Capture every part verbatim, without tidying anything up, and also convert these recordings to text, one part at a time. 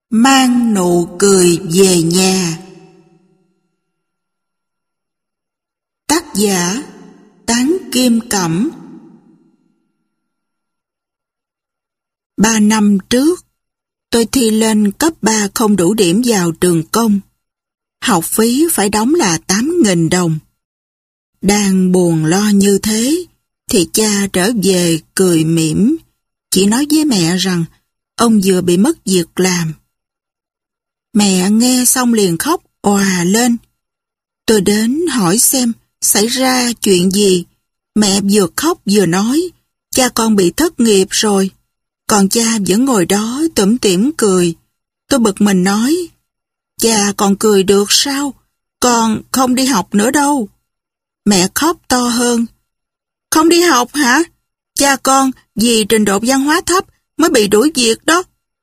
Mang nụ cười về nhà. Tác giả Tán Kim Cẩm. Ba năm trước, tôi thi lên cấp ba không đủ điểm vào trường công. Học phí phải đóng là tám nghìn đồng. Đang buồn lo như thế, thì cha trở về cười mỉm, chỉ nói với mẹ rằng ông vừa bị mất việc làm. Mẹ nghe xong liền khóc òa lên. Tôi đến hỏi xem xảy ra chuyện gì. Mẹ vừa khóc vừa nói, cha con bị thất nghiệp rồi. Còn cha vẫn ngồi đó tủm tỉm cười. Tôi bực mình nói, cha còn cười được sao? Con không đi học nữa đâu. Mẹ khóc to hơn. Không đi học hả? Cha con vì trình độ văn hóa thấp mới bị đuổi việc đó.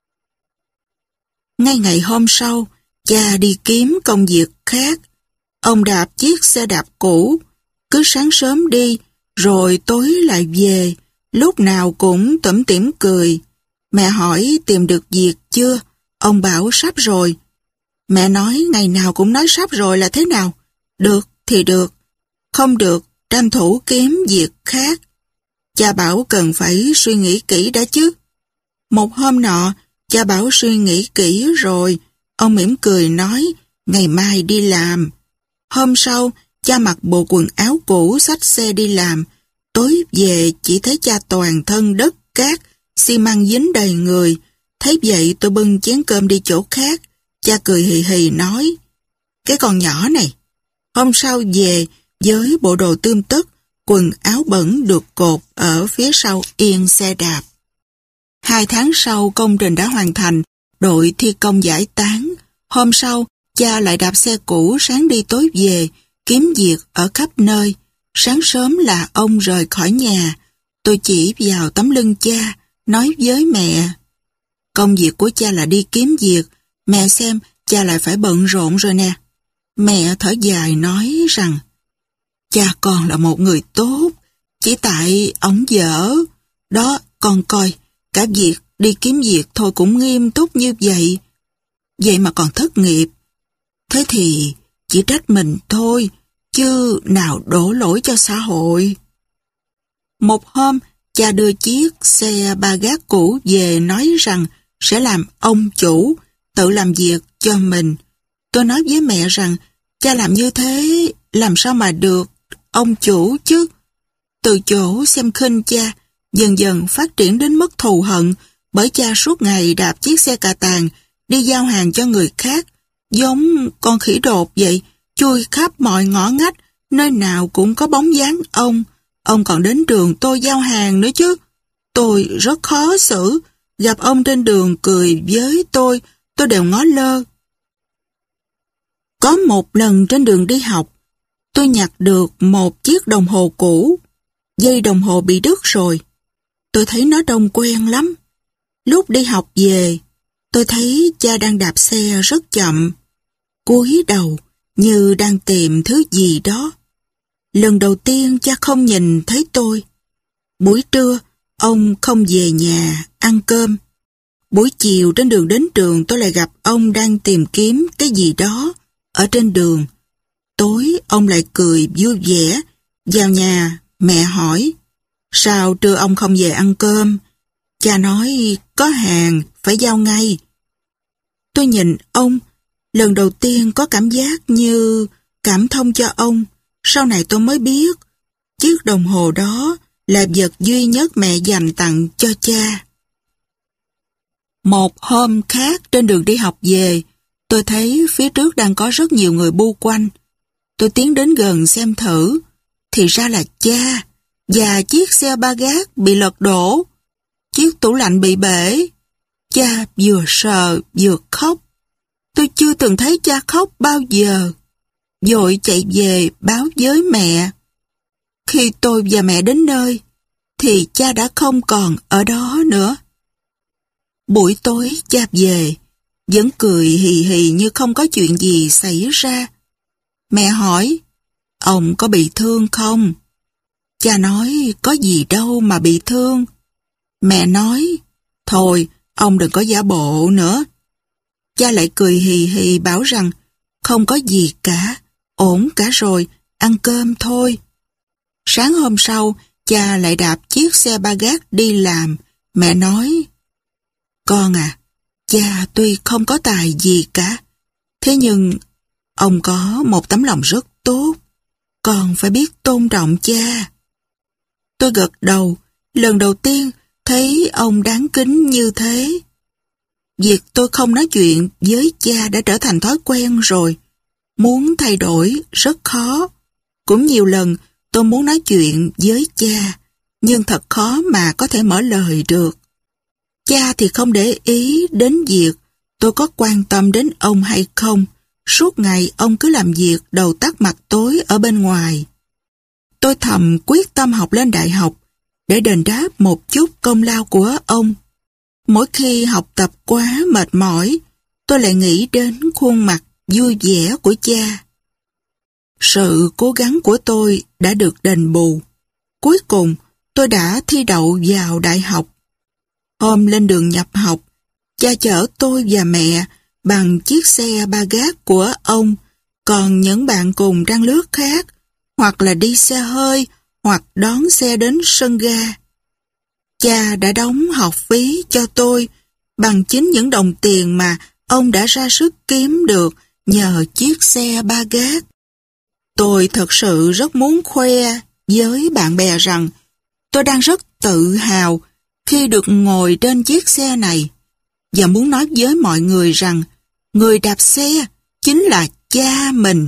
Ngay ngày hôm sau, cha đi kiếm công việc khác. Ông đạp chiếc xe đạp cũ, cứ sáng sớm đi, rồi tối lại về, lúc nào cũng tủm tỉm cười. Mẹ hỏi tìm được việc chưa? Ông bảo sắp rồi. Mẹ nói ngày nào cũng nói sắp rồi là thế nào? Được thì được, không được tranh thủ kiếm việc khác. Cha bảo cần phải suy nghĩ kỹ đã chứ. Một hôm nọ, cha bảo suy nghĩ kỹ rồi, ông mỉm cười nói, ngày mai đi làm. Hôm sau, cha mặc bộ quần áo cũ xách xe đi làm. Tối về chỉ thấy cha toàn thân đất cát, xi măng dính đầy người. Thấy vậy tôi bưng chén cơm đi chỗ khác. Cha cười hì hì nói, cái con nhỏ này. Hôm sau về với bộ đồ tươm tất, quần áo bẩn được cột ở phía sau yên xe đạp. Hai tháng sau công trình đã hoàn thành, đội thi công giải tán. Hôm sau, cha lại đạp xe cũ sáng đi tối về, kiếm việc ở khắp nơi. Sáng sớm là ông rời khỏi nhà. Tôi chỉ vào tấm lưng cha, nói với mẹ. Công việc của cha là đi kiếm việc, mẹ xem cha lại phải bận rộn rồi nè. Mẹ thở dài nói rằng, cha con là một người tốt, chỉ tại ổng dở. Đó, con coi, cả việc đi kiếm việc thôi cũng nghiêm túc như vậy. Vậy mà còn thất nghiệp. Thế thì chỉ trách mình thôi, chứ nào đổ lỗi cho xã hội. Một hôm, cha đưa chiếc xe ba gác cũ về nói rằng sẽ làm ông chủ, tự làm việc cho mình. Tôi nói với mẹ rằng, cha làm như thế làm sao mà được ông chủ chứ. Từ chỗ xem khinh cha, dần dần phát triển đến mức thù hận, bởi cha suốt ngày đạp chiếc xe cà tàng, đi giao hàng cho người khác, giống con khỉ đột vậy, chui khắp mọi ngõ ngách, nơi nào cũng có bóng dáng ông. Ông còn đến trường tôi giao hàng nữa chứ. Tôi rất khó xử, gặp ông trên đường cười với tôi, tôi đều ngó lơ. Có một lần trên đường đi học, tôi nhặt được một chiếc đồng hồ cũ. Dây đồng hồ bị đứt rồi. Tôi thấy nó đông quen lắm. Lúc đi học về, tôi thấy cha đang đạp xe rất chậm, cúi đầu như đang tìm thứ gì đó. Lần đầu tiên cha không nhìn thấy tôi. Buổi trưa, ông không về nhà ăn cơm. Buổi chiều trên đường đến trường tôi lại gặp ông đang tìm kiếm cái gì đó ở trên đường. Tối ông lại cười vui vẻ. Vào nhà, mẹ hỏi, sao trưa ông không về ăn cơm? Cha nói, có hàng, phải giao ngay. Tôi nhìn ông, lần đầu tiên có cảm giác như cảm thông cho ông. Sau này tôi mới biết, chiếc đồng hồ đó là vật duy nhất mẹ dành tặng cho cha. Một hôm khác trên đường đi học về, tôi thấy phía trước đang có rất nhiều người bu quanh. Tôi tiến đến gần xem thử, thì ra là cha, và chiếc xe ba gác bị lật đổ, chiếc tủ lạnh bị bể. Cha vừa sờ vừa khóc. Tôi chưa từng thấy cha khóc bao giờ. Vội chạy về báo với mẹ. Khi tôi và mẹ đến nơi, thì cha đã không còn ở đó nữa. Buổi tối cha về, vẫn cười hì hì như không có chuyện gì xảy ra. Mẹ hỏi, ông có bị thương không? Cha nói, có gì đâu mà bị thương. Mẹ nói, thôi, ông đừng có giả bộ nữa. Cha lại cười hì hì bảo rằng không có gì cả, ổn cả rồi, ăn cơm thôi. Sáng hôm sau, cha lại đạp chiếc xe ba gác đi làm. Mẹ nói, con à, cha tuy không có tài gì cả, thế nhưng ông có một tấm lòng rất tốt. Con phải biết tôn trọng cha. Tôi gật đầu, lần đầu tiên thấy ông đáng kính như thế. Việc tôi không nói chuyện với cha đã trở thành thói quen rồi. Muốn thay đổi rất khó. Cũng nhiều lần tôi muốn nói chuyện với cha, nhưng thật khó mà có thể mở lời được. Cha thì không để ý đến việc tôi có quan tâm đến ông hay không. Suốt ngày ông cứ làm việc đầu tắt mặt tối ở bên ngoài. Tôi thầm quyết tâm học lên đại học để đền đáp một chút công lao của ông. Mỗi khi học tập quá mệt mỏi, tôi lại nghĩ đến khuôn mặt vui vẻ của cha. Sự cố gắng của tôi đã được đền bù. Cuối cùng, tôi đã thi đậu vào đại học. Hôm lên đường nhập học, cha chở tôi và mẹ bằng chiếc xe ba gác của ông, còn những bạn cùng trang lứa khác, hoặc là đi xe hơi, hoặc đón xe đến sân ga. Cha đã đóng học phí cho tôi bằng chính những đồng tiền mà ông đã ra sức kiếm được nhờ chiếc xe ba gác. Tôi thật sự rất muốn khoe với bạn bè rằng tôi đang rất tự hào khi được ngồi trên chiếc xe này, và muốn nói với mọi người rằng người đạp xe chính là cha mình.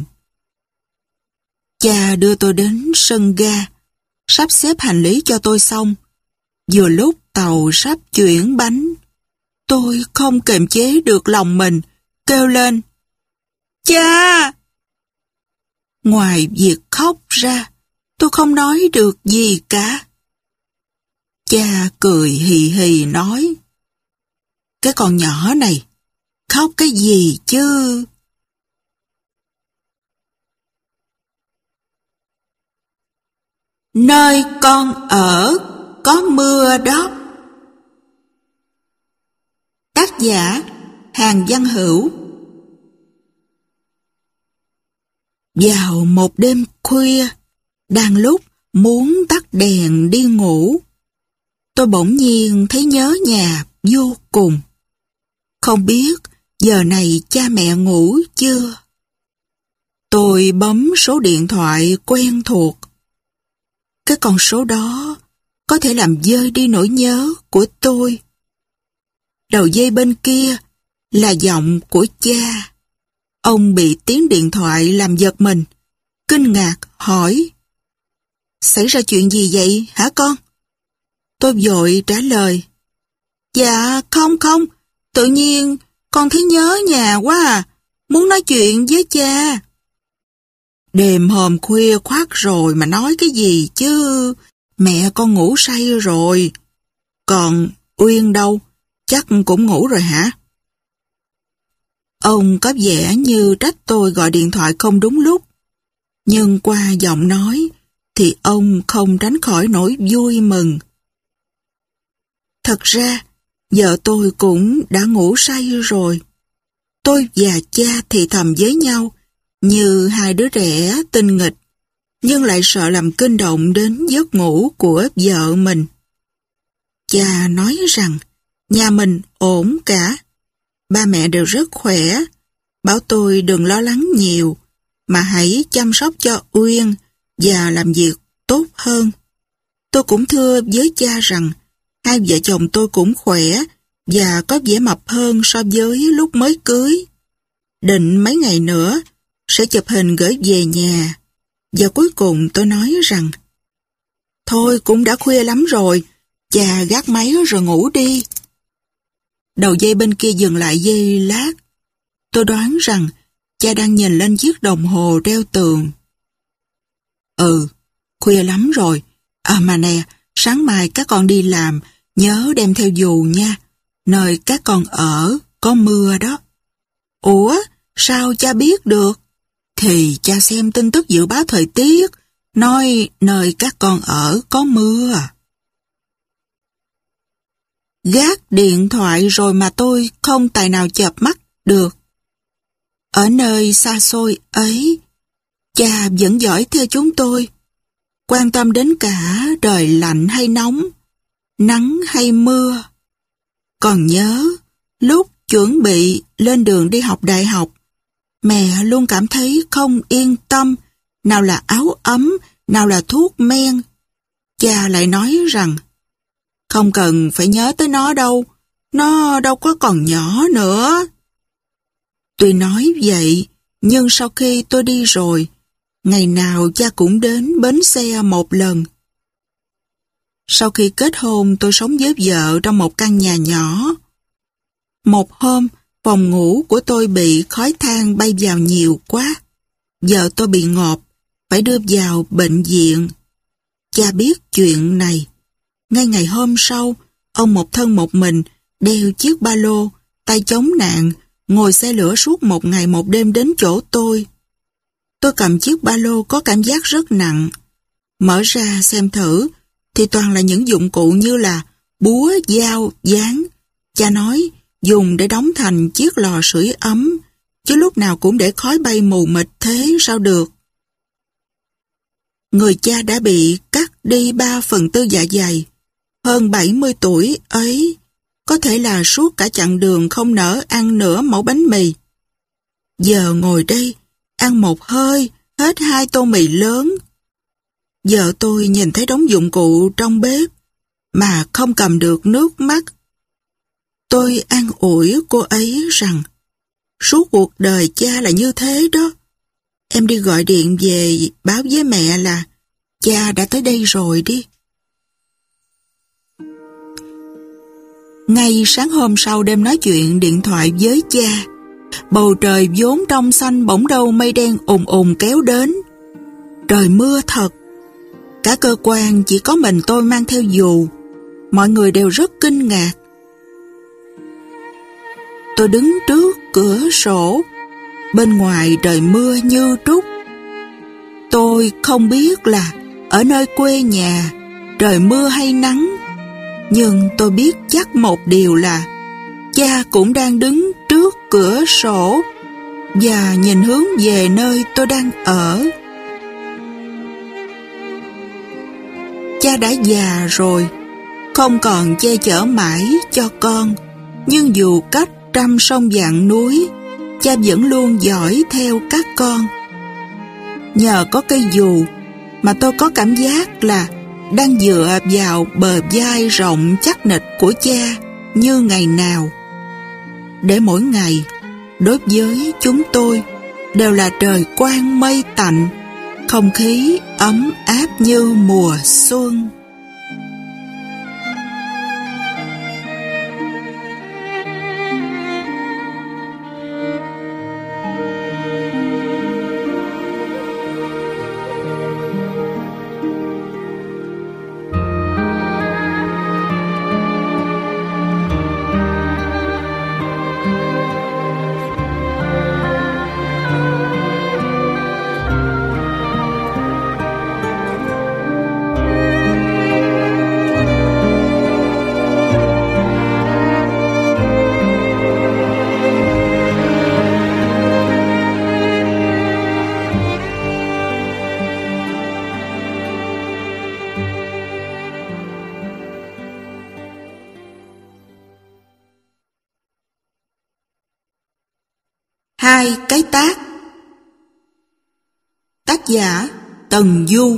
Cha đưa tôi đến sân ga, sắp xếp hành lý cho tôi xong. Vừa lúc tàu sắp chuyển bánh, tôi không kềm chế được lòng mình, kêu lên, cha! Ngoài việc khóc ra, tôi không nói được gì cả. Cha cười hì hì nói, cái con nhỏ này, khóc cái gì chứ? Nơi con ở có mưa đó. Tác giả Hàn Văn Hữu. Vào một đêm khuya, đang lúc muốn tắt đèn đi ngủ, tôi bỗng nhiên thấy nhớ nhà vô cùng. Không biết giờ này cha mẹ ngủ chưa? Tôi bấm số điện thoại quen thuộc. Cái con số đó có thể làm vơi đi nỗi nhớ của tôi. Đầu dây bên kia là giọng của cha. Ông bị tiếng điện thoại làm giật mình, kinh ngạc hỏi, xảy ra chuyện gì vậy hả con? Tôi vội trả lời, dạ không không, tự nhiên con thấy nhớ nhà quá à, muốn nói chuyện với cha. Đêm hôm khuya khoắt rồi mà nói cái gì chứ, mẹ con ngủ say rồi. Còn Uyên đâu, chắc cũng ngủ rồi hả? Ông có vẻ như trách tôi gọi điện thoại không đúng lúc, nhưng qua giọng nói thì ông không tránh khỏi nỗi vui mừng. Thật ra, vợ tôi cũng đã ngủ say rồi. Tôi và cha thì thầm với nhau như hai đứa trẻ tinh nghịch, nhưng lại sợ làm kinh động đến giấc ngủ của vợ mình. Cha nói rằng nhà mình ổn cả, ba mẹ đều rất khỏe, bảo tôi đừng lo lắng nhiều, mà hãy chăm sóc cho Uyên và làm việc tốt hơn. Tôi cũng thưa với cha rằng hai vợ chồng tôi cũng khỏe và có vẻ mập hơn so với lúc mới cưới. Định mấy ngày nữa sẽ chụp hình gửi về nhà. Và cuối cùng tôi nói rằng thôi cũng đã khuya lắm rồi, cha gác máy rồi ngủ đi. Đầu dây bên kia dừng lại giây lát. Tôi đoán rằng cha đang nhìn lên chiếc đồng hồ treo tường. Ừ, khuya lắm rồi. À mà nè, sáng mai các con đi làm, nhớ đem theo dù nha. Nơi các con ở có mưa đó. Ủa, sao cha biết được? Thì cha xem tin tức dự báo thời tiết, nói nơi các con ở có mưa. Gác điện thoại rồi mà tôi không tài nào chợp mắt Được. Ở nơi xa xôi ấy, cha vẫn dõi theo chúng tôi, quan tâm đến cả trời lạnh hay nóng, nắng hay mưa. Còn nhớ, lúc chuẩn bị lên đường đi học đại học, mẹ luôn cảm thấy không yên tâm, nào là áo ấm, nào là thuốc men. Cha lại nói rằng, không cần phải nhớ tới nó đâu, nó đâu có còn nhỏ nữa. Tuy nói vậy, nhưng sau khi tôi đi rồi, ngày nào cha cũng đến bến xe một lần. Sau khi kết hôn, tôi sống với vợ trong một căn nhà nhỏ. Một hôm, phòng ngủ của tôi bị khói than bay vào nhiều quá. Vợ tôi bị ngộp, phải đưa vào bệnh viện. Cha biết chuyện này. Ngay ngày hôm sau, ông một thân một mình, đeo chiếc ba lô, tay chống nạn, ngồi xe lửa suốt một ngày một đêm đến chỗ tôi. Tôi cầm chiếc ba lô có cảm giác rất nặng. Mở ra xem thử, thì toàn là những dụng cụ như là búa, dao, dán. Cha nói, dùng để đóng thành chiếc lò sưởi ấm, chứ lúc nào cũng để khói bay mù mịt thế sao được. Người cha đã bị cắt đi ba phần tư dạ dày. Hơn bảy mươi tuổi ấy, có thể là suốt cả chặng đường không nỡ ăn nửa mẩu bánh mì. Giờ ngồi đây, ăn một hơi, hết hai tô mì lớn. Vợ tôi nhìn thấy đống dụng cụ trong bếp, mà không cầm được nước mắt. Tôi an ủi cô ấy rằng, suốt cuộc đời cha là như thế đó. Em đi gọi điện về báo với mẹ là cha đã tới đây rồi đi. Ngay sáng hôm sau đêm nói chuyện điện thoại với cha, bầu trời vốn trong xanh bỗng đâu mây đen ùn ùn kéo đến. Trời mưa thật. Cả cơ quan chỉ có mình tôi mang theo dù. Mọi người đều rất kinh ngạc. Tôi đứng trước cửa sổ. Bên ngoài trời mưa như trút. Tôi không biết là ở nơi quê nhà trời mưa hay nắng, nhưng tôi biết chắc một điều là cha cũng đang đứng trước cửa sổ và nhìn hướng về nơi tôi đang ở. Cha đã già rồi, không còn che chở mãi cho con, nhưng dù cách trăm sông vạn núi, cha vẫn luôn dõi theo các con. Nhờ có cây dù mà tôi có cảm giác là đang dựa vào bờ vai rộng chắc nịch của cha như ngày nào. Để mỗi ngày, đối với chúng tôi, đều là trời quang mây tạnh, không khí ấm áp như mùa xuân. Hai cái tát. Tác giả Tần Du.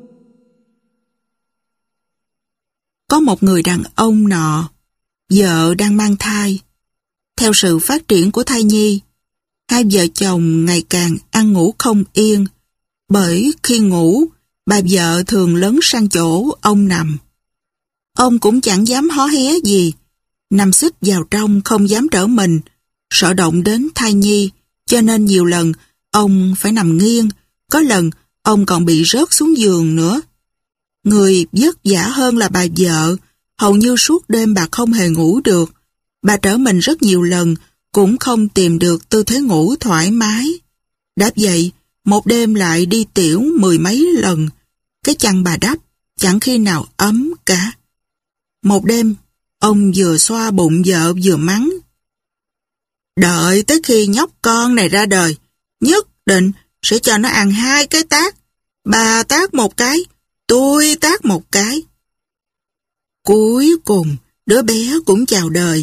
Có một người đàn ông nọ, vợ đang mang thai. Theo sự phát triển của thai nhi, hai vợ chồng ngày càng ăn ngủ không yên, bởi khi ngủ, bà vợ thường lấn sang chỗ ông nằm. Ông cũng chẳng dám hó hé gì, nằm xích vào trong không dám trở mình, sợ động đến thai nhi, cho nên nhiều lần ông phải nằm nghiêng, có lần ông còn bị rớt xuống giường nữa. Người vất vả hơn là bà vợ, hầu như suốt đêm bà không hề ngủ được. Bà trở mình rất nhiều lần, cũng không tìm được tư thế ngủ thoải mái. Đáp vậy, một đêm lại đi tiểu mười mấy lần, cái chăn bà đắp chẳng khi nào ấm cả. Một đêm, ông vừa xoa bụng vợ vừa mắng: Đợi tới khi nhóc con này ra đời, nhất định sẽ cho nó ăn hai cái tát. Bà tát một cái, tôi tát một cái. Cuối cùng, đứa bé cũng chào đời.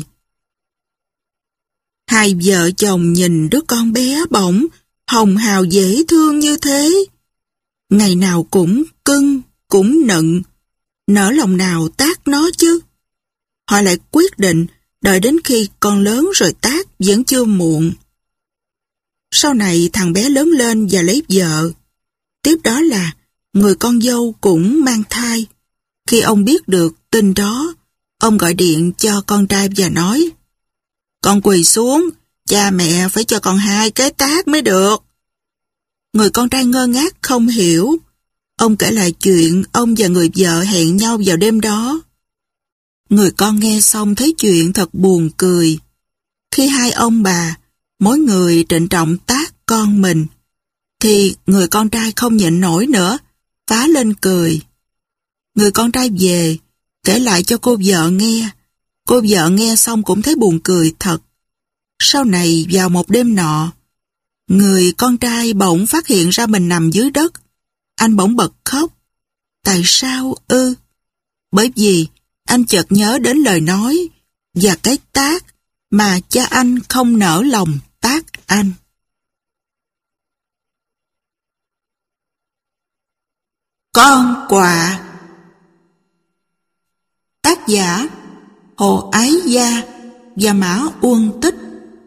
Hai vợ chồng nhìn đứa con bé bỏng, hồng hào dễ thương như thế. Ngày nào cũng cưng, cũng nựng, nỡ lòng nào tát nó chứ. Họ lại quyết định đợi đến khi con lớn rồi tát vẫn chưa muộn. Sau này thằng bé lớn lên và lấy vợ. Tiếp đó là người con dâu cũng mang thai. Khi ông biết được tin đó, ông gọi điện cho con trai và nói: Con quỳ xuống, cha mẹ phải cho con hai cái tát mới được. Người con trai ngơ ngác không hiểu. Ông kể lại chuyện ông và người vợ hẹn nhau vào đêm đó. Người con nghe xong thấy chuyện thật buồn cười. Khi hai ông bà, mỗi người trịnh trọng tát con mình, thì người con trai không nhịn nổi nữa, phá lên cười. Người con trai về, kể lại cho cô vợ nghe. Cô vợ nghe xong cũng thấy buồn cười thật. Sau này vào một đêm nọ, người con trai bỗng phát hiện ra mình nằm dưới đất. Anh bỗng bật khóc. Tại sao ư? Bởi vì anh chợt nhớ đến lời nói và cái tát mà cha anh không nỡ lòng tát anh. Con quạ. Tác giả Hồ Ái Gia và Mã Uông Tích.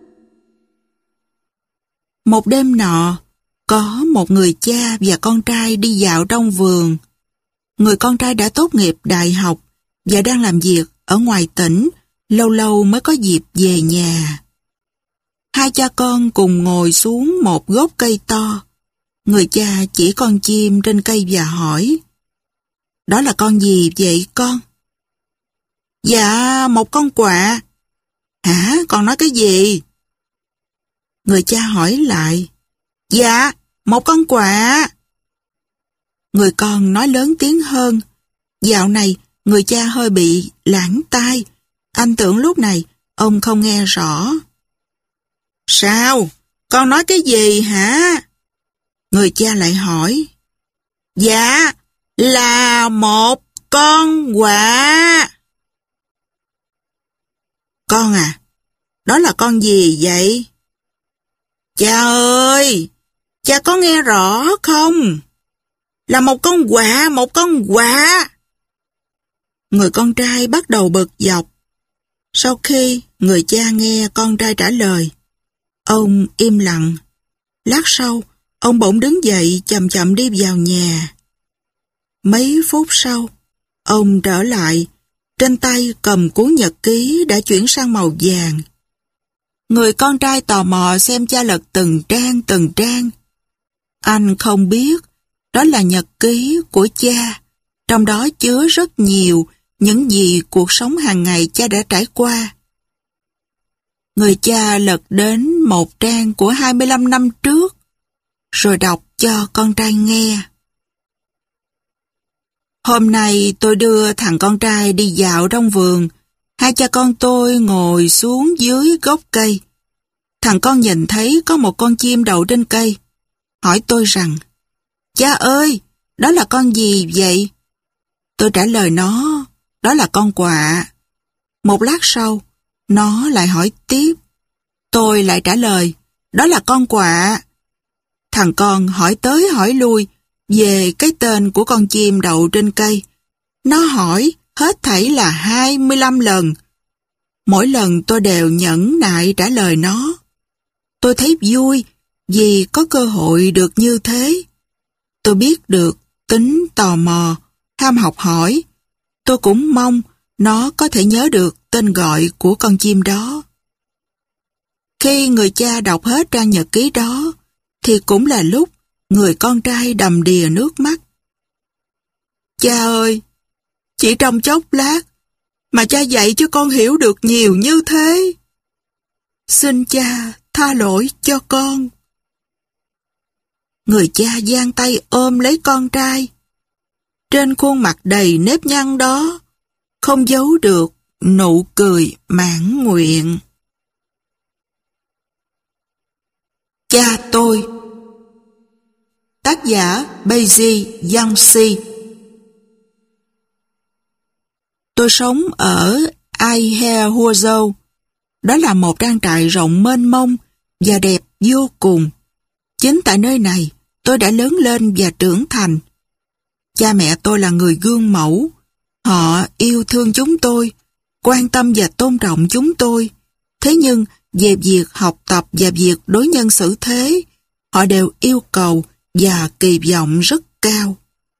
Một đêm nọ, có một người cha và con trai đi dạo trong vườn. Người con trai đã tốt nghiệp đại học và đang làm việc ở ngoài tỉnh, lâu lâu mới có dịp về nhà. Hai cha con cùng ngồi xuống một gốc cây to. Người cha chỉ con chim trên cây và hỏi: Đó là con gì vậy con? Dạ, một con quạ. Hả, con nói cái gì? Người cha hỏi lại: Dạ, một con quạ. Người con nói lớn tiếng hơn. Dạo này, người cha hơi bị lãng tai. Anh tưởng lúc này, ông không nghe rõ. Sao? Con nói cái gì hả? Người cha lại hỏi. Dạ, là một con quạ. Con à, đó là con gì vậy? Cha ơi, cha có nghe rõ không? Là một con quạ, một con quạ. Người con trai bắt đầu bực dọc. Sau khi người cha nghe con trai trả lời, ông im lặng. Lát sau, ông bỗng đứng dậy chậm chậm đi vào nhà. Mấy phút sau, ông trở lại, trên tay cầm cuốn nhật ký đã chuyển sang màu vàng. Người con trai tò mò xem cha lật từng trang từng trang. Anh không biết, đó là nhật ký của cha, trong đó chứa rất nhiều những gì cuộc sống hàng ngày cha đã trải qua. Người cha lật đến một trang của hai mươi lăm năm trước, rồi đọc cho con trai nghe. Hôm nay tôi đưa thằng con trai đi dạo trong vườn. Hai cha con tôi ngồi xuống dưới gốc cây. Thằng con nhìn thấy có một con chim đậu trên cây. Hỏi tôi rằng, cha ơi, đó là con gì vậy? Tôi trả lời nó, đó là con quạ. Một lát sau, nó lại hỏi tiếp. Tôi lại trả lời, đó là con quạ. Thằng con hỏi tới hỏi lui về cái tên của con chim đậu trên cây. Nó hỏi hết thảy là hai mươi lăm lần. Mỗi lần tôi đều nhẫn nại trả lời nó. Tôi thấy vui vì có cơ hội được như thế. Tôi biết được tính tò mò, ham học hỏi. Tôi cũng mong nó có thể nhớ được tên gọi của con chim đó. Khi người cha đọc hết trang nhật ký đó, thì cũng là lúc người con trai đầm đìa nước mắt. Cha ơi, chỉ trong chốc lát mà cha dạy cho con hiểu được nhiều như thế. Xin cha tha lỗi cho con. Người cha giang tay ôm lấy con trai. Trên khuôn mặt đầy nếp nhăn đó, không giấu được nụ cười mãn nguyện. Cha tôi. Tác giả Baiji Yangxi. Tôi sống ở Aihe-Huozhou. Đó là một trang trại rộng mênh mông và đẹp vô cùng. Chính tại nơi này, tôi đã lớn lên và trưởng thành. Cha mẹ tôi là người gương mẫu. Họ yêu thương chúng tôi, quan tâm và tôn trọng chúng tôi. Thế nhưng, về việc học tập và việc đối nhân xử thế, họ đều yêu cầu và kỳ vọng rất cao.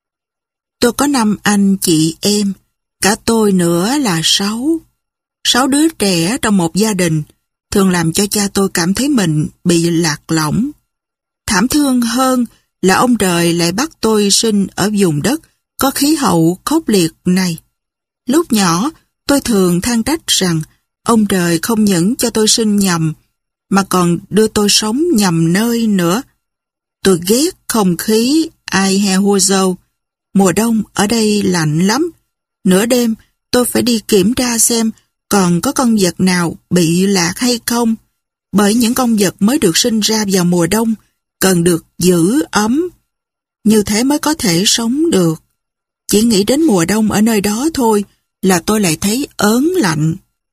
Tôi có năm anh chị em, cả tôi nữa là sáu. Sáu đứa trẻ trong một gia đình thường làm cho cha tôi cảm thấy mình bị lạc lõng. Thảm thương hơn là ông trời lại bắt tôi sinh ở vùng đất có khí hậu khốc liệt này. Lúc nhỏ, tôi thường than trách rằng ông trời không những cho tôi sinh nhầm, mà còn đưa tôi sống nhầm nơi nữa. Tôi ghét không khí Aihe-Huozhou. Mùa đông ở đây lạnh lắm. Nửa đêm, tôi phải đi kiểm tra xem còn có con vật nào bị lạc hay không. Bởi những con vật mới được sinh ra vào mùa đông cần được giữ ấm. Như thế mới có thể sống được. Chỉ nghĩ đến mùa đông ở nơi đó thôi là tôi lại thấy ớn lạnh.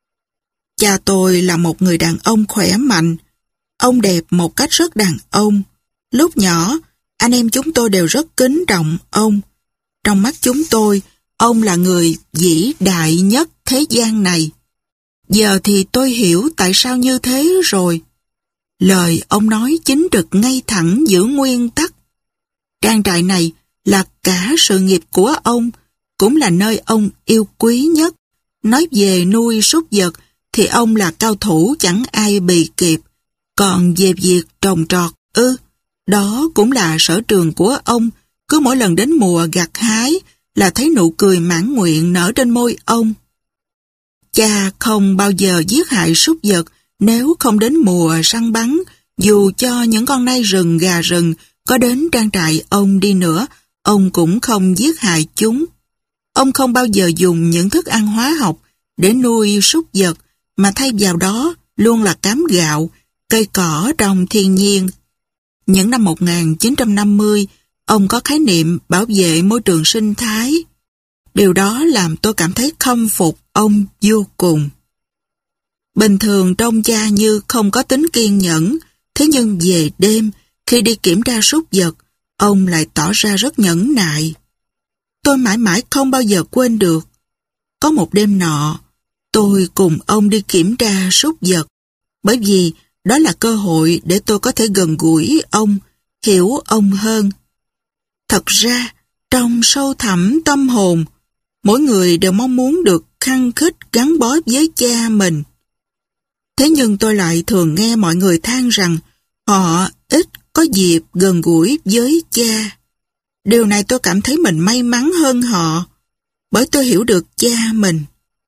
Cha tôi là một người đàn ông khỏe mạnh. Ông đẹp một cách rất đàn ông. Lúc nhỏ, anh em chúng tôi đều rất kính trọng ông. Trong mắt chúng tôi, ông là người vĩ đại nhất thế gian này. Giờ thì tôi hiểu tại sao như thế rồi. Lời ông nói chính trực ngay thẳng giữ nguyên tắc. Trang trại này là cả sự nghiệp của ông, cũng là nơi ông yêu quý nhất. Nói về nuôi súc vật thì ông là cao thủ chẳng ai bì kịp. Còn về việc trồng trọt ư, đó cũng là sở trường của ông. Cứ mỗi lần đến mùa gặt hái là thấy nụ cười mãn nguyện nở trên môi ông. Cha không bao giờ giết hại súc vật nếu không đến mùa săn bắn, dù cho những con nai rừng, gà rừng có đến trang trại ông đi nữa, ông cũng không giết hại chúng. Ông không bao giờ dùng những thức ăn hóa học để nuôi súc vật, mà thay vào đó luôn là cám gạo, cây cỏ trong thiên nhiên. Những năm một nghìn chín trăm năm mươi, ông có khái niệm bảo vệ môi trường sinh thái. Điều đó làm tôi cảm thấy khâm phục ông vô cùng. Bình thường trông cha như không có tính kiên nhẫn, thế nhưng về đêm, khi đi kiểm tra súc vật, ông lại tỏ ra rất nhẫn nại. Tôi mãi mãi không bao giờ quên được. Có một đêm nọ, tôi cùng ông đi kiểm tra súc vật, bởi vì đó là cơ hội để tôi có thể gần gũi ông, hiểu ông hơn. Thật ra, trong sâu thẳm tâm hồn, mỗi người đều mong muốn được khăng khít gắn bó với cha mình. Thế nhưng tôi lại thường nghe mọi người than rằng họ ít có dịp gần gũi với cha. Điều này tôi cảm thấy mình may mắn hơn họ, bởi tôi hiểu được cha mình.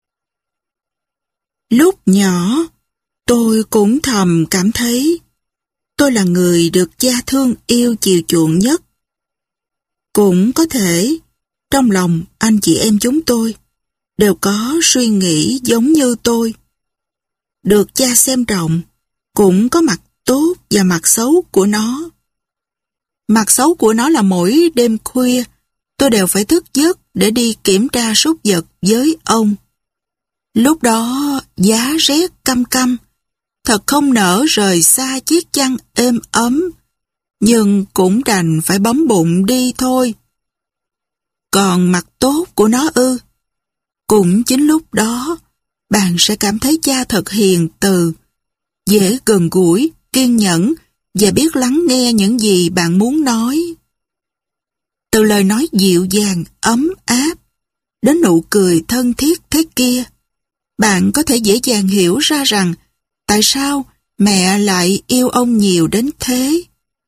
Lúc nhỏ, tôi cũng thầm cảm thấy tôi là người được cha thương yêu chiều chuộng nhất. Cũng có thể, trong lòng anh chị em chúng tôi đều có suy nghĩ giống như tôi. Được cha xem trọng cũng có mặt tốt và mặt xấu của nó. Mặt xấu của nó là mỗi đêm khuya tôi đều phải thức giấc để đi kiểm tra súc vật với ông. Lúc đó giá rét căm căm, thật không nỡ rời xa chiếc chăn êm ấm, nhưng cũng đành phải bấm bụng đi thôi. Còn mặt tốt của nó ư? Cũng chính lúc đó, bạn sẽ cảm thấy cha thật hiền từ, dễ gần gũi, kiên nhẫn và biết lắng nghe những gì bạn muốn nói. Từ lời nói dịu dàng, ấm áp, đến nụ cười thân thiết thế kia, bạn có thể dễ dàng hiểu ra rằng tại sao mẹ lại yêu ông nhiều đến thế.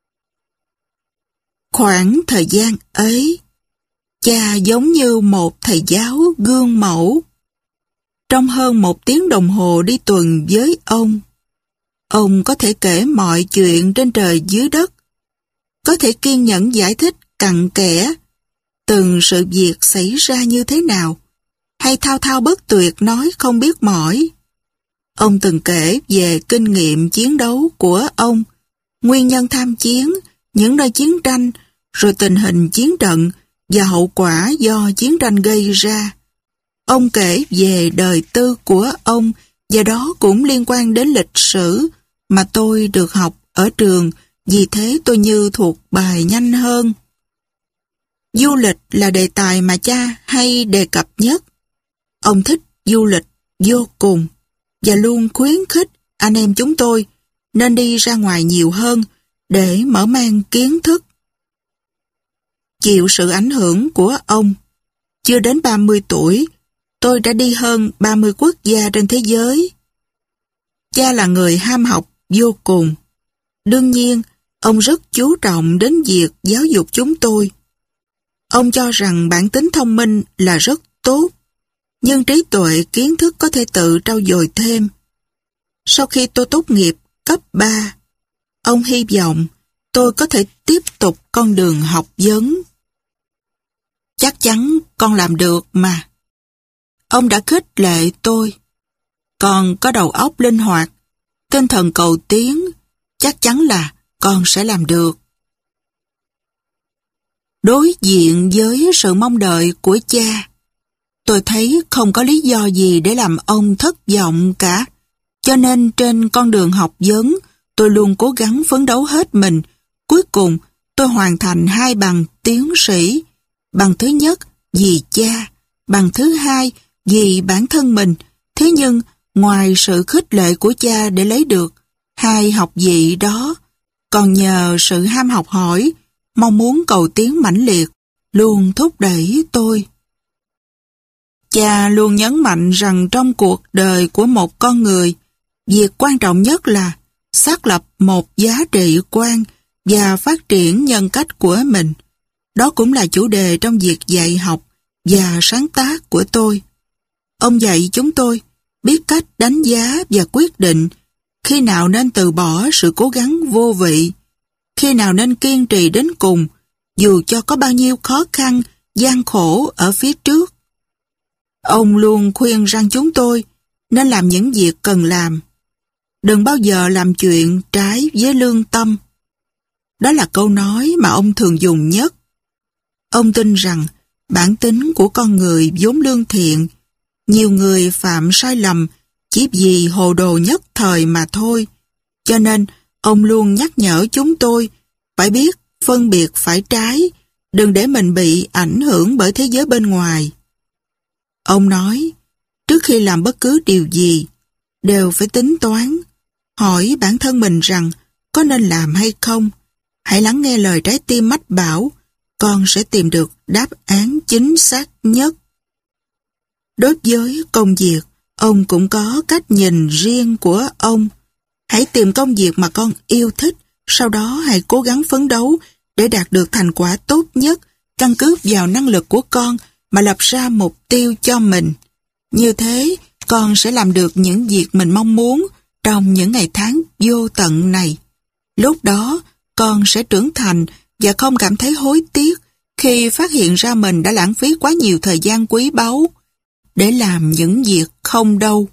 Khoảng thời gian ấy, cha giống như một thầy giáo gương mẫu. Trong hơn một tiếng đồng hồ đi tuần với ông, ông có thể kể mọi chuyện trên trời dưới đất, có thể kiên nhẫn giải thích cặn kẽ từng sự việc xảy ra như thế nào, hay thao thao bất tuyệt nói không biết mỏi. Ông từng kể về kinh nghiệm chiến đấu của ông, nguyên nhân tham chiến, những nơi chiến tranh, rồi tình hình chiến trận và hậu quả do chiến tranh gây ra. Ông kể về đời tư của ông và đó cũng liên quan đến lịch sử mà tôi được học ở trường, vì thế tôi như thuộc bài nhanh hơn. Du lịch là đề tài mà cha hay đề cập nhất. Ông thích du lịch vô cùng và luôn khuyến khích anh em chúng tôi nên đi ra ngoài nhiều hơn để mở mang kiến thức. Chịu sự ảnh hưởng của ông, chưa đến ba mươi tuổi, tôi đã đi hơn ba mươi quốc gia trên thế giới. Cha là người ham học vô cùng. Đương nhiên, ông rất chú trọng đến việc giáo dục chúng tôi. Ông cho rằng bản tính thông minh là rất tốt, nhưng trí tuệ kiến thức có thể tự trau dồi thêm. Sau khi tôi tốt nghiệp cấp ba, ông hy vọng tôi có thể tiếp tục con đường học vấn. Chắc chắn con làm được mà. Ông đã khích lệ tôi. Con có đầu óc linh hoạt, tinh thần cầu tiến, chắc chắn là con sẽ làm được. Đối diện với sự mong đợi của cha, tôi thấy không có lý do gì để làm ông thất vọng cả. Cho nên trên con đường học vấn, tôi luôn cố gắng phấn đấu hết mình. Cuối cùng, tôi hoàn thành hai bằng tiến sĩ. Bằng thứ nhất vì cha, bằng thứ hai vì bản thân mình. Thế nhưng, ngoài sự khích lệ của cha để lấy được hai học vị đó, còn nhờ sự ham học hỏi, mong muốn cầu tiến mãnh liệt, luôn thúc đẩy tôi. Cha luôn nhấn mạnh rằng trong cuộc đời của một con người, việc quan trọng nhất là xác lập một giá trị quan và phát triển nhân cách của mình. Đó cũng là chủ đề trong việc dạy học và sáng tác của tôi. Ông dạy chúng tôi biết cách đánh giá và quyết định khi nào nên từ bỏ sự cố gắng vô vị, khi nào nên kiên trì đến cùng, dù cho có bao nhiêu khó khăn, gian khổ ở phía trước. Ông luôn khuyên rằng chúng tôi nên làm những việc cần làm. Đừng bao giờ làm chuyện trái với lương tâm. Đó là câu nói mà ông thường dùng nhất. Ông tin rằng bản tính của con người vốn lương thiện. Nhiều người phạm sai lầm chỉ vì hồ đồ nhất thời mà thôi. Cho nên, ông luôn nhắc nhở chúng tôi phải biết phân biệt phải trái, đừng để mình bị ảnh hưởng bởi thế giới bên ngoài. Ông nói, trước khi làm bất cứ điều gì, đều phải tính toán, hỏi bản thân mình rằng có nên làm hay không. Hãy lắng nghe lời trái tim mách bảo, con sẽ tìm được đáp án chính xác nhất. Đối với công việc, ông cũng có cách nhìn riêng của ông. Hãy tìm công việc mà con yêu thích, sau đó hãy cố gắng phấn đấu để đạt được thành quả tốt nhất, căn cứ vào năng lực của con mà lập ra mục tiêu cho mình. Như thế, con sẽ làm được những việc mình mong muốn trong những ngày tháng vô tận này. Lúc đó, con sẽ trưởng thành và không cảm thấy hối tiếc khi phát hiện ra mình đã lãng phí quá nhiều thời gian quý báu để làm những việc không đâu.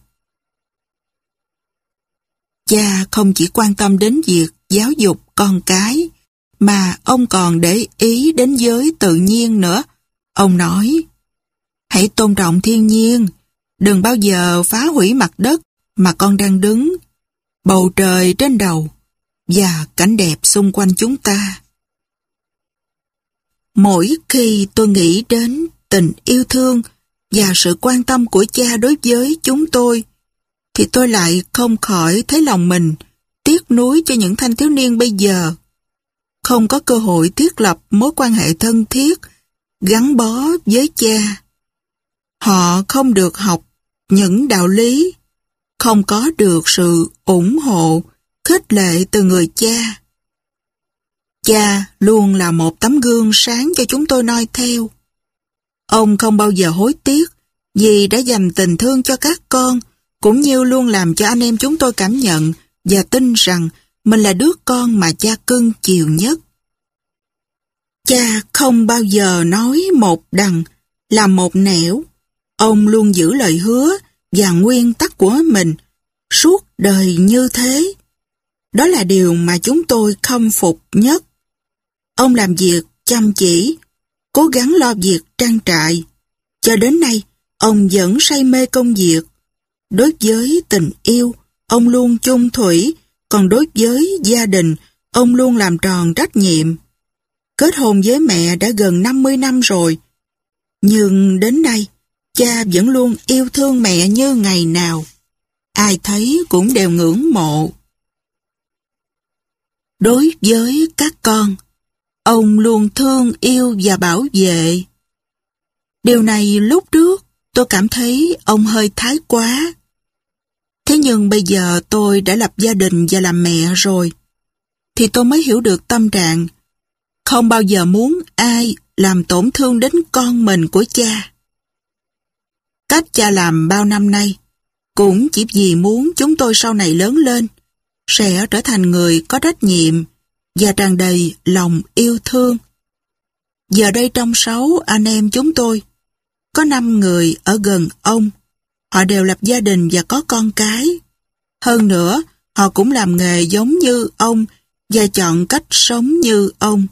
Cha không chỉ quan tâm đến việc giáo dục con cái, mà ông còn để ý đến giới tự nhiên nữa. Ông nói, hãy tôn trọng thiên nhiên, đừng bao giờ phá hủy mặt đất mà con đang đứng, bầu trời trên đầu và cảnh đẹp xung quanh chúng ta. Mỗi khi tôi nghĩ đến tình yêu thương và sự quan tâm của cha đối với chúng tôi, thì tôi lại không khỏi thấy lòng mình tiếc nuối cho những thanh thiếu niên bây giờ. Không có cơ hội thiết lập mối quan hệ thân thiết, gắn bó với cha. Họ không được học những đạo lý, không có được sự ủng hộ, khích lệ từ người cha. Cha luôn là một tấm gương sáng cho chúng tôi noi theo. Ông không bao giờ hối tiếc vì đã dành tình thương cho các con, cũng như luôn làm cho anh em chúng tôi cảm nhận và tin rằng mình là đứa con mà cha cưng chiều nhất. Cha không bao giờ nói một đằng, làm một nẻo. Ông luôn giữ lời hứa và nguyên tắc của mình suốt đời như thế. Đó là điều mà chúng tôi khâm phục nhất. Ông làm việc chăm chỉ, cố gắng lo việc trang trại. Cho đến nay, ông vẫn say mê công việc. Đối với tình yêu, ông luôn chung thủy, còn đối với gia đình, ông luôn làm tròn trách nhiệm. Kết hôn với mẹ đã gần năm mươi năm rồi, nhưng đến nay, cha vẫn luôn yêu thương mẹ như ngày nào. Ai thấy cũng đều ngưỡng mộ. Đối với các con, ông luôn thương yêu và bảo vệ. Điều này lúc trước tôi cảm thấy ông hơi thái quá. Thế nhưng bây giờ tôi đã lập gia đình và làm mẹ rồi, thì tôi mới hiểu được tâm trạng không bao giờ muốn ai làm tổn thương đến con mình của cha. Cách cha làm bao năm nay cũng chỉ vì muốn chúng tôi sau này lớn lên sẽ trở thành người có trách nhiệm và tràn đầy lòng yêu thương. Giờ đây trong sáu anh em chúng tôi, có năm người ở gần ông. Họ đều lập gia đình và có con cái. Hơn nữa, họ cũng làm nghề giống như ông và chọn cách sống như ông.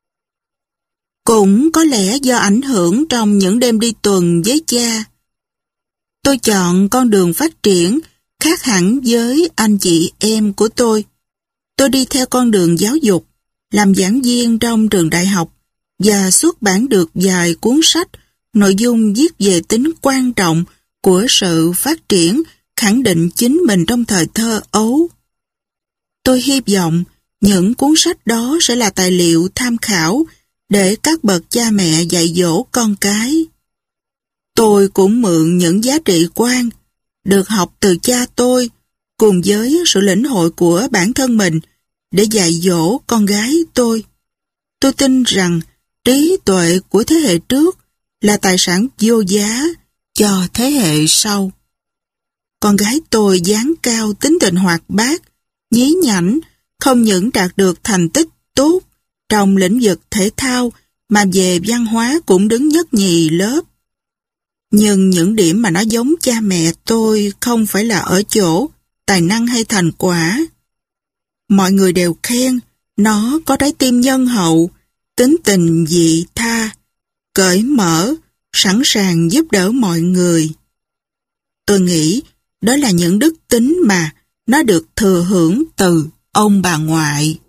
Cũng có lẽ do ảnh hưởng trong những đêm đi tuần với cha, tôi chọn con đường phát triển khác hẳn với anh chị em của tôi. Tôi đi theo con đường giáo dục, làm giảng viên trong trường đại học và xuất bản được vài cuốn sách nội dung viết về tính quan trọng của sự phát triển, khẳng định chính mình trong thời thơ ấu. Tôi hy vọng những cuốn sách đó sẽ là tài liệu tham khảo để các bậc cha mẹ dạy dỗ con cái. Tôi cũng mượn những giá trị quan được học từ cha tôi cùng với sự lĩnh hội của bản thân mình để dạy dỗ con gái tôi. Tôi tin rằng trí tuệ của thế hệ trước là tài sản vô giá cho thế hệ sau. Con gái tôi dáng cao, tính tình hoạt bát, nhí nhảnh, không những đạt được thành tích tốt trong lĩnh vực thể thao mà về văn hóa cũng đứng nhất nhì lớp. Nhưng những điểm mà nó giống cha mẹ tôi không phải là ở chỗ tài năng hay thành quả. Mọi người đều khen nó có trái tim nhân hậu, tính tình vị tha, cởi mở, sẵn sàng giúp đỡ mọi người. Tôi nghĩ đó là những đức tính mà nó được thừa hưởng từ ông bà ngoại.